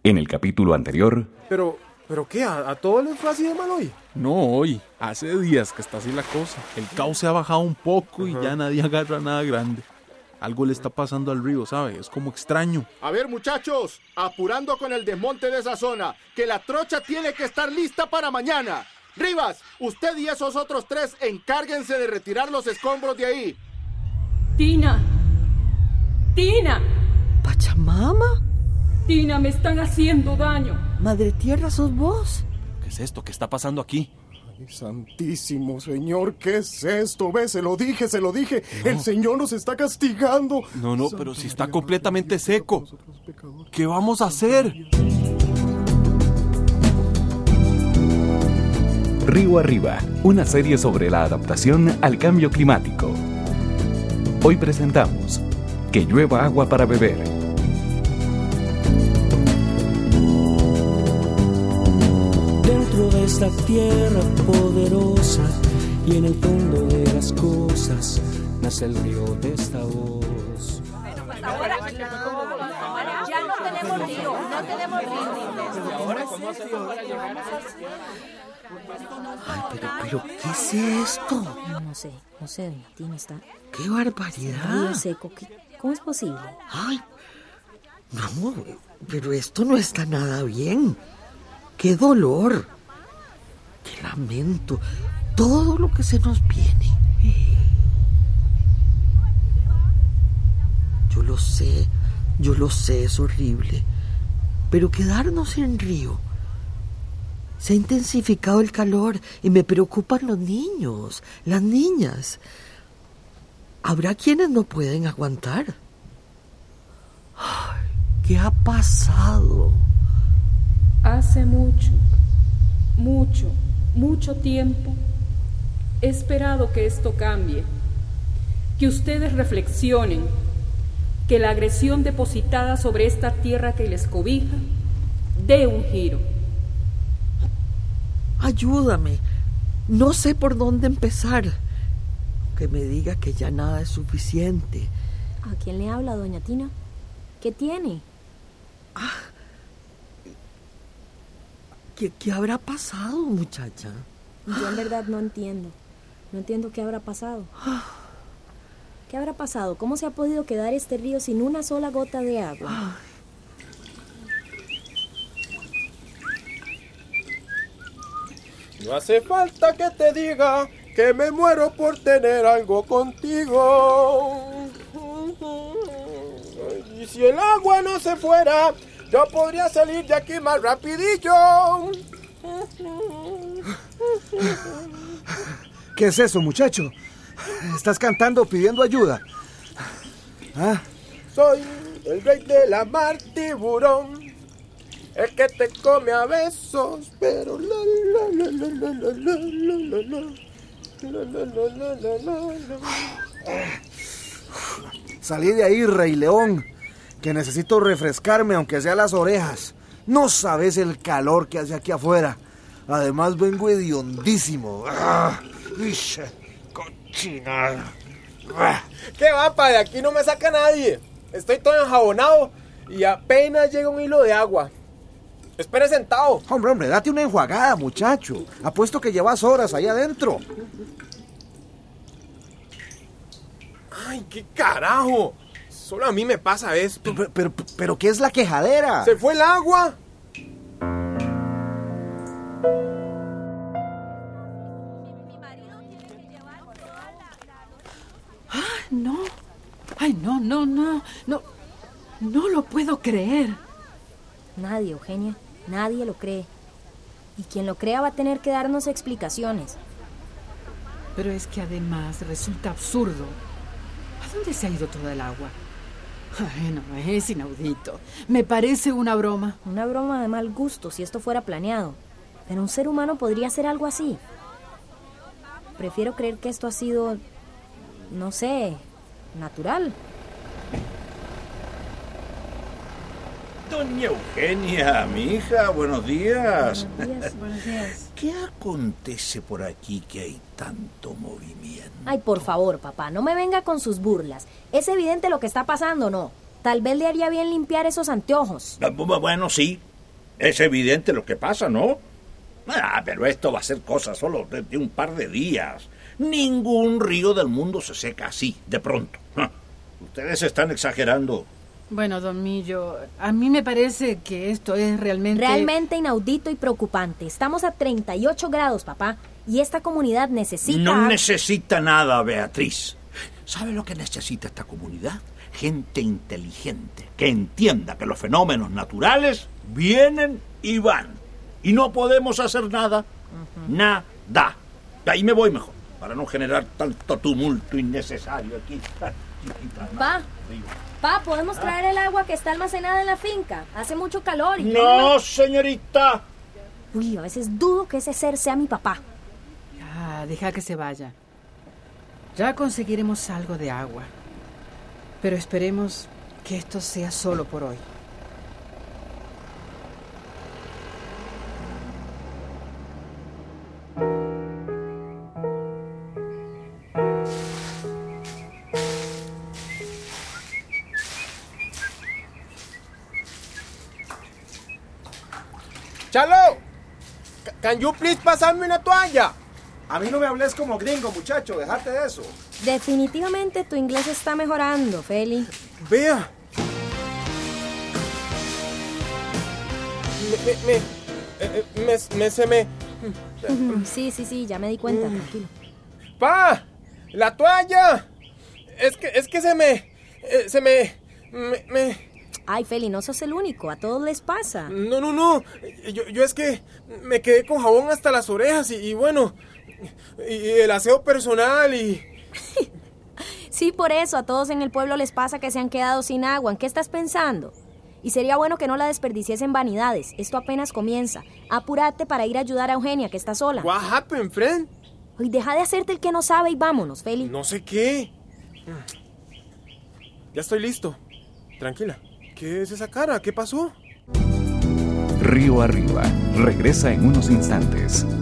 En el capítulo anterior... ¿Pero qué? ¿A todos les fue así de mal hoy? No hoy, hace días que está así la cosa. El caos se ha bajado un poco y ya nadie agarra nada grande. Algo le está pasando al río, ¿sabe? Es como extraño. A ver, muchachos, apurando con el desmonte de esa zona, que la trocha tiene que estar lista para mañana. Rivas, usted y esos otros 3 encárguense de retirar los escombros de ahí. ¡Tina! ¿Pachamama? ¡Tina, me están haciendo daño! Madre Tierra, ¿sos vos? ¿Qué es esto? ¿Qué está pasando aquí? Ay, santísimo Señor, ¿qué es esto? Ve, se lo dije. No. El Señor nos está castigando. No, pero si está completamente seco. ¿Qué vamos a hacer? Río Arriba, una serie sobre la adaptación al cambio climático. Hoy presentamos Que llueva agua para beber. Dentro de esta tierra poderosa y en el fondo de las cosas nace el río de esta voz. Bueno, pues ahora ya no tenemos río. ¿Ahora cómo hacemos para llegar a Ay, pero ¿qué es esto? No sé, doña Tina, está... ¡Qué barbaridad! Río seco, ¿cómo es posible? Ay, no, pero esto no está nada bien. ¡Qué dolor! ¡Qué lamento! Todo lo que se nos viene. Yo lo sé, es horrible. Pero quedarnos sin río... Se ha intensificado el calor y me preocupan los niños, las niñas. Habrá quienes no pueden aguantar. Ay, ¿qué ha pasado? Hace mucho tiempo he esperado que esto cambie, que ustedes reflexionen, que la agresión depositada sobre esta tierra que les cobija dé un giro. Ayúdame, no sé por dónde empezar. Que me diga que ya nada es suficiente. ¿A quién le habla, doña Tina? ¿Qué tiene? ¿Qué habrá pasado, muchacha? Yo en verdad no entiendo. No entiendo qué habrá pasado. ¿Qué habrá pasado? ¿Cómo se ha podido quedar este río sin una sola gota de agua? No hace falta que te diga que me muero por tener algo contigo. Y si el agua no se fuera, yo podría salir de aquí más rapidillo. ¿Qué es eso, muchacho? ¿Estás cantando pidiendo ayuda? ¿Ah? Soy el rey de la mar, tiburón, el que te come a besos, pero Salí de ahí, Rey León, que necesito refrescarme aunque sea las orejas. No sabes el calor que hace aquí afuera. Además vengo hediondísimo. Cochinada. ¿Qué va, pa? De aquí no me saca nadie. Estoy todo enjabonado y apenas llega un hilo de agua. Espere sentado. Hombre, date una enjuagada, muchacho. Apuesto que llevas horas ahí adentro. Ay, qué carajo. Solo a mí me pasa esto. Pero ¿qué es la quejadera? ¡Se fue el agua! No lo puedo creer. Nadie, Eugenia, nadie lo cree. Y quien lo crea va a tener que darnos explicaciones. Pero es que además resulta absurdo. ¿A dónde se ha ido toda el agua? Ay, no, es inaudito. Me parece una broma. Una broma de mal gusto si esto fuera planeado. Pero un ser humano podría hacer algo así. Prefiero creer que esto ha sido, no sé, natural. Doña Eugenia, mi hija, buenos días. Buenos días. ¿Qué acontece por aquí que hay tanto movimiento? Ay, por favor, papá, no me venga con sus burlas. Es evidente lo que está pasando, ¿no? Tal vez le haría bien limpiar esos anteojos. Bueno, sí, Es evidente lo que pasa, ¿no? Pero esto va a ser cosa solo de un par de días. Ningún río del mundo se seca así, de pronto. Ustedes están exagerando. Bueno, don Millo, a mí me parece que esto es realmente... Realmente inaudito y preocupante. Estamos a 38 grados, papá. Y esta comunidad necesita... No necesita nada, Beatriz. ¿Sabe lo que necesita esta comunidad? Gente inteligente, que entienda que los fenómenos naturales vienen y van. Y no podemos hacer nada. Nada. De ahí me voy mejor, para no generar tanto tumulto innecesario aquí. Pa, ¿podemos traer el agua que está almacenada en la finca? Hace mucho calor y... ¡No, señorita! Uy, a veces dudo que ese ser sea mi papá. Ya, deja que se vaya. Ya conseguiremos algo de agua. Pero esperemos que esto sea solo por hoy. ¡Chalo! ¿Can you please pasarme una toalla? A mí no me hables como gringo, muchacho. Déjate de eso. Definitivamente tu inglés está mejorando, Feli. Vea. Sí, ya me di cuenta, tranquilo. ¡Pa! ¡La toalla! Es que se me... Ay, Feli, no sos el único, a todos les pasa. No. Yo es que me quedé con jabón hasta las orejas y bueno... Y el aseo personal y... Sí, por eso a todos en el pueblo les pasa que se han quedado sin agua. ¿En qué estás pensando? Y sería bueno que no la desperdicies en vanidades. Esto apenas comienza. Apúrate para ir a ayudar a Eugenia, que está sola. What happened, friend? Ay, deja de hacerte el que no sabe y vámonos, Feli. No sé qué. Ya estoy listo. Tranquila. ¿Qué es esa cara? ¿Qué pasó? Río Arriba regresa en unos instantes.